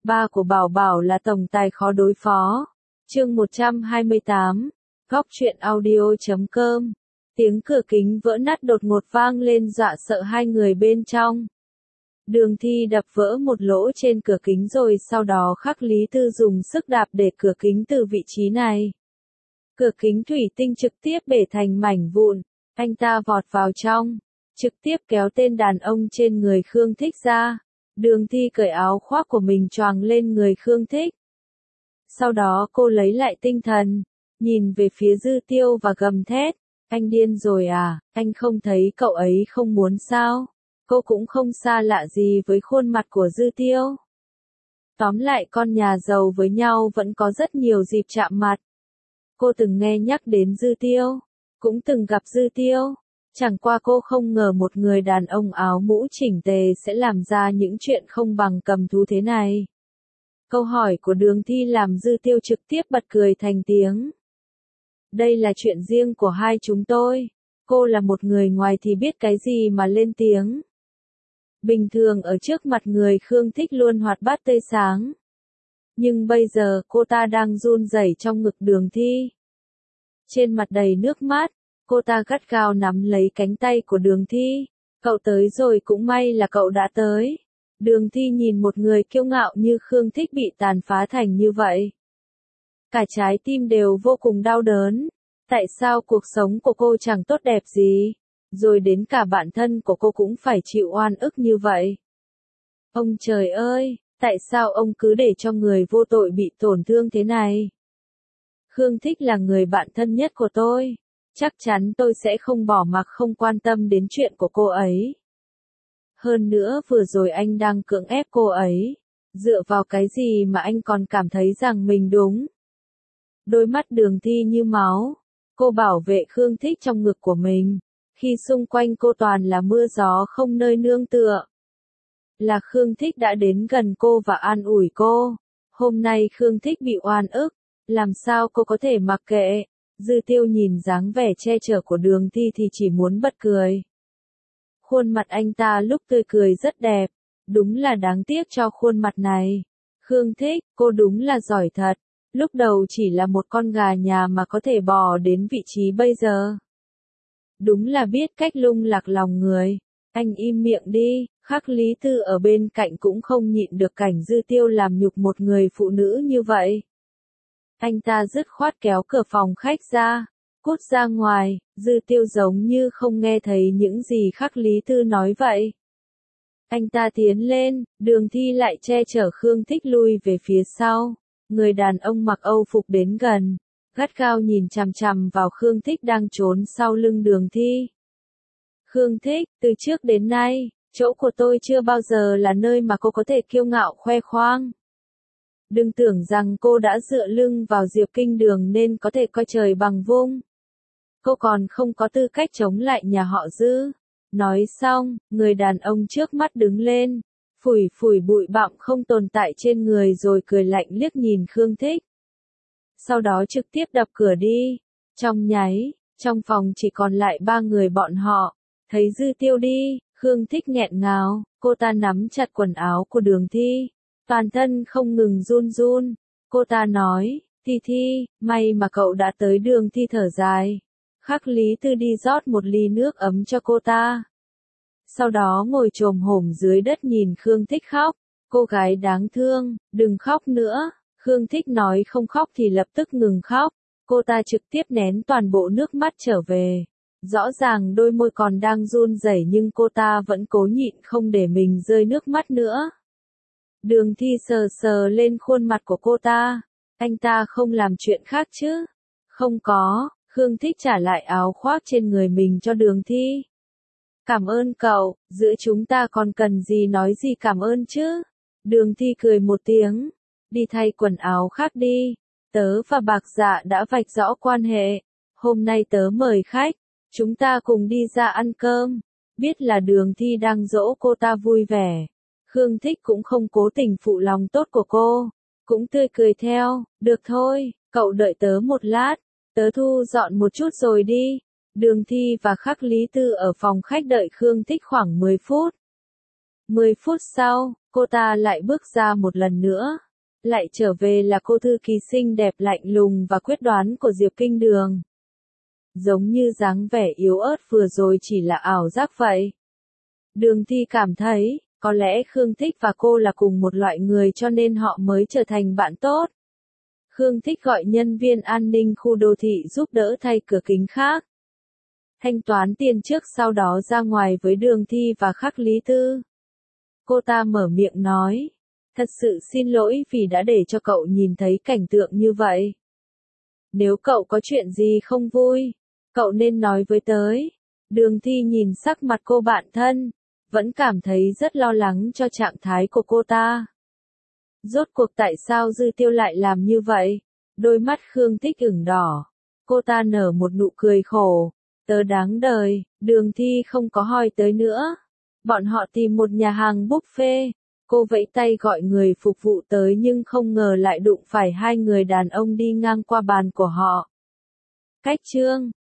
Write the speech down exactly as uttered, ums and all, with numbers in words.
Ba của Bảo Bảo là tổng tài khó đối phó. Chương một trăm hai mươi tám. Góc truyện audio chấm com. Tiếng cửa kính vỡ nát đột ngột vang lên dọa sợ hai người bên trong. Đường Thi đập vỡ một lỗ trên cửa kính rồi sau đó khắc Lý Tư dùng sức đạp để cửa kính từ vị trí này. Cửa kính thủy tinh trực tiếp bể thành mảnh vụn, anh ta vọt vào trong, trực tiếp kéo tên đàn ông trên người Khương Thích ra. Đường Thi cởi áo khoác của mình choàng lên người Khương Thích. Sau đó cô lấy lại tinh thần, nhìn về phía Dư Tiêu và gầm thét, anh điên rồi à, anh không thấy cậu ấy không muốn sao? Cô cũng không xa lạ gì với khuôn mặt của Dư Tiêu. Tóm lại con nhà giàu với nhau vẫn có rất nhiều dịp chạm mặt. Cô từng nghe nhắc đến Dư Tiêu, cũng từng gặp Dư Tiêu. Chẳng qua cô không ngờ một người đàn ông áo mũ chỉnh tề sẽ làm ra những chuyện không bằng cầm thú thế này. Câu hỏi của Đường Thi làm Dư Tiêu trực tiếp bật cười thành tiếng. Đây là chuyện riêng của hai chúng tôi. Cô là một người ngoài thì biết cái gì mà lên tiếng. Bình thường ở trước mặt người Khương Thích luôn hoạt bát tươi sáng. Nhưng bây giờ cô ta đang run rẩy trong ngực Đường Thi. Trên mặt đầy nước mắt, cô ta gắt gao nắm lấy cánh tay của Đường Thi. Cậu tới rồi, cũng may là cậu đã tới. Đường Thi nhìn một người kiêu ngạo như Khương Thích bị tàn phá thành như vậy. Cả trái tim đều vô cùng đau đớn. Tại sao cuộc sống của cô chẳng tốt đẹp gì? Rồi đến cả bản thân của cô cũng phải chịu oan ức như vậy. Ông trời ơi, tại sao ông cứ để cho người vô tội bị tổn thương thế này? Khương Thích là người bạn thân nhất của tôi. Chắc chắn tôi sẽ không bỏ mặc không quan tâm đến chuyện của cô ấy. Hơn nữa vừa rồi anh đang cưỡng ép cô ấy. Dựa vào cái gì mà anh còn cảm thấy rằng mình đúng? Đôi mắt Đường Thi như máu. Cô bảo vệ Khương Thích trong ngực của mình. Khi xung quanh cô toàn là mưa gió không nơi nương tựa. Là Khương Thích đã đến gần cô và an ủi cô. Hôm nay Khương Thích bị oan ức. Làm sao cô có thể mặc kệ? Dư Tiêu nhìn dáng vẻ che chở của Đường Thi thì chỉ muốn bật cười. Khuôn mặt anh ta lúc tươi cười rất đẹp. Đúng là đáng tiếc cho khuôn mặt này. Khương Thích, cô đúng là giỏi thật. Lúc đầu chỉ là một con gà nhà mà có thể bò đến vị trí bây giờ. Đúng là biết cách lung lạc lòng người. Anh im miệng đi. Khắc Lý Tư ở bên cạnh cũng không nhịn được cảnh Dư Tiêu làm nhục một người phụ nữ như vậy. Anh ta dứt khoát kéo cửa phòng khách ra. Cút ra ngoài. Dư Tiêu giống như không nghe thấy những gì Khắc Lý Tư nói vậy. Anh ta tiến lên. Đường Thi lại che chở Khương Thích lui về phía sau. Người đàn ông mặc Âu phục đến gần. Gắt gao nhìn chằm chằm vào Khương Thích đang trốn sau lưng Đường Thi. Khương Thích, từ trước đến nay, chỗ của tôi chưa bao giờ là nơi mà cô có thể kiêu ngạo khoe khoang. Đừng tưởng rằng cô đã dựa lưng vào Diệp Kinh Đường nên có thể coi trời bằng vung. Cô còn không có tư cách chống lại nhà họ Dư. Nói xong, người đàn ông trước mắt đứng lên, phủi phủi bụi bặm không tồn tại trên người rồi cười lạnh liếc nhìn Khương Thích. Sau đó trực tiếp đập cửa đi. Trong nháy, trong phòng chỉ còn lại ba người bọn họ. Thấy Dư Tiêu đi, Khương Thích nghẹn ngào, cô ta nắm chặt quần áo của Đường Thi. Toàn thân không ngừng run run. Cô ta nói, Thi Thi, may mà cậu đã tới. Đường Thi thở dài. Khắc Lý Tư đi rót một ly nước ấm cho cô ta. Sau đó ngồi chồm hổm dưới đất nhìn Khương Thích khóc. Cô gái đáng thương, đừng khóc nữa. Khương Thích nói không khóc thì lập tức ngừng khóc. Cô ta trực tiếp nén toàn bộ nước mắt trở về. Rõ ràng đôi môi còn đang run rẩy nhưng cô ta vẫn cố nhịn không để mình rơi nước mắt nữa. Đường Thi sờ sờ lên khuôn mặt của cô ta. Anh ta không làm chuyện khác chứ? Không có. Khương Thích trả lại áo khoác trên người mình cho Đường Thi. Cảm ơn cậu, giữa chúng ta còn cần gì nói gì cảm ơn chứ? Đường Thi cười một tiếng. Đi thay quần áo khác đi. Tớ và Bạc Dạ đã vạch rõ quan hệ. Hôm nay tớ mời khách. Chúng ta cùng đi ra ăn cơm. Biết là Đường Thi đang dỗ cô ta vui vẻ. Khương Thích cũng không cố tình phụ lòng tốt của cô. Cũng tươi cười theo. Được thôi, cậu đợi tớ một lát. Tớ thu dọn một chút rồi đi. Đường Thi và Khắc Lý Tư ở phòng khách đợi Khương Thích khoảng mười phút. mười phút sau, Cô ta lại bước ra một lần nữa. Lại trở về là cô thư ký xinh đẹp lạnh lùng và quyết đoán của Diệp Kinh Đường. Giống như dáng vẻ yếu ớt vừa rồi chỉ là ảo giác vậy. Đường Thi cảm thấy, có lẽ Khương Thích và cô là cùng một loại người cho nên họ mới trở thành bạn tốt. Khương Thích gọi nhân viên an ninh khu đô thị giúp đỡ thay cửa kính khác. Thanh toán tiền trước sau đó ra ngoài với Đường Thi và Khắc Lý Tư. Cô ta mở miệng nói, thật sự xin lỗi vì đã để cho cậu nhìn thấy cảnh tượng như vậy. Nếu cậu có chuyện gì không vui, cậu nên nói với tới. Đường Thi nhìn sắc mặt cô bạn thân, vẫn cảm thấy rất lo lắng cho trạng thái của cô ta. Rốt cuộc tại sao Dư Tiêu lại làm như vậy? Đôi mắt Khương Thích ửng đỏ. Cô ta nở một nụ cười khổ. Tớ đáng đời, Đường Thi không có hỏi tới nữa. Bọn họ tìm một nhà hàng buffet. Cô vẫy tay gọi người phục vụ tới nhưng không ngờ lại đụng phải hai người đàn ông đi ngang qua bàn của họ. Cách trương,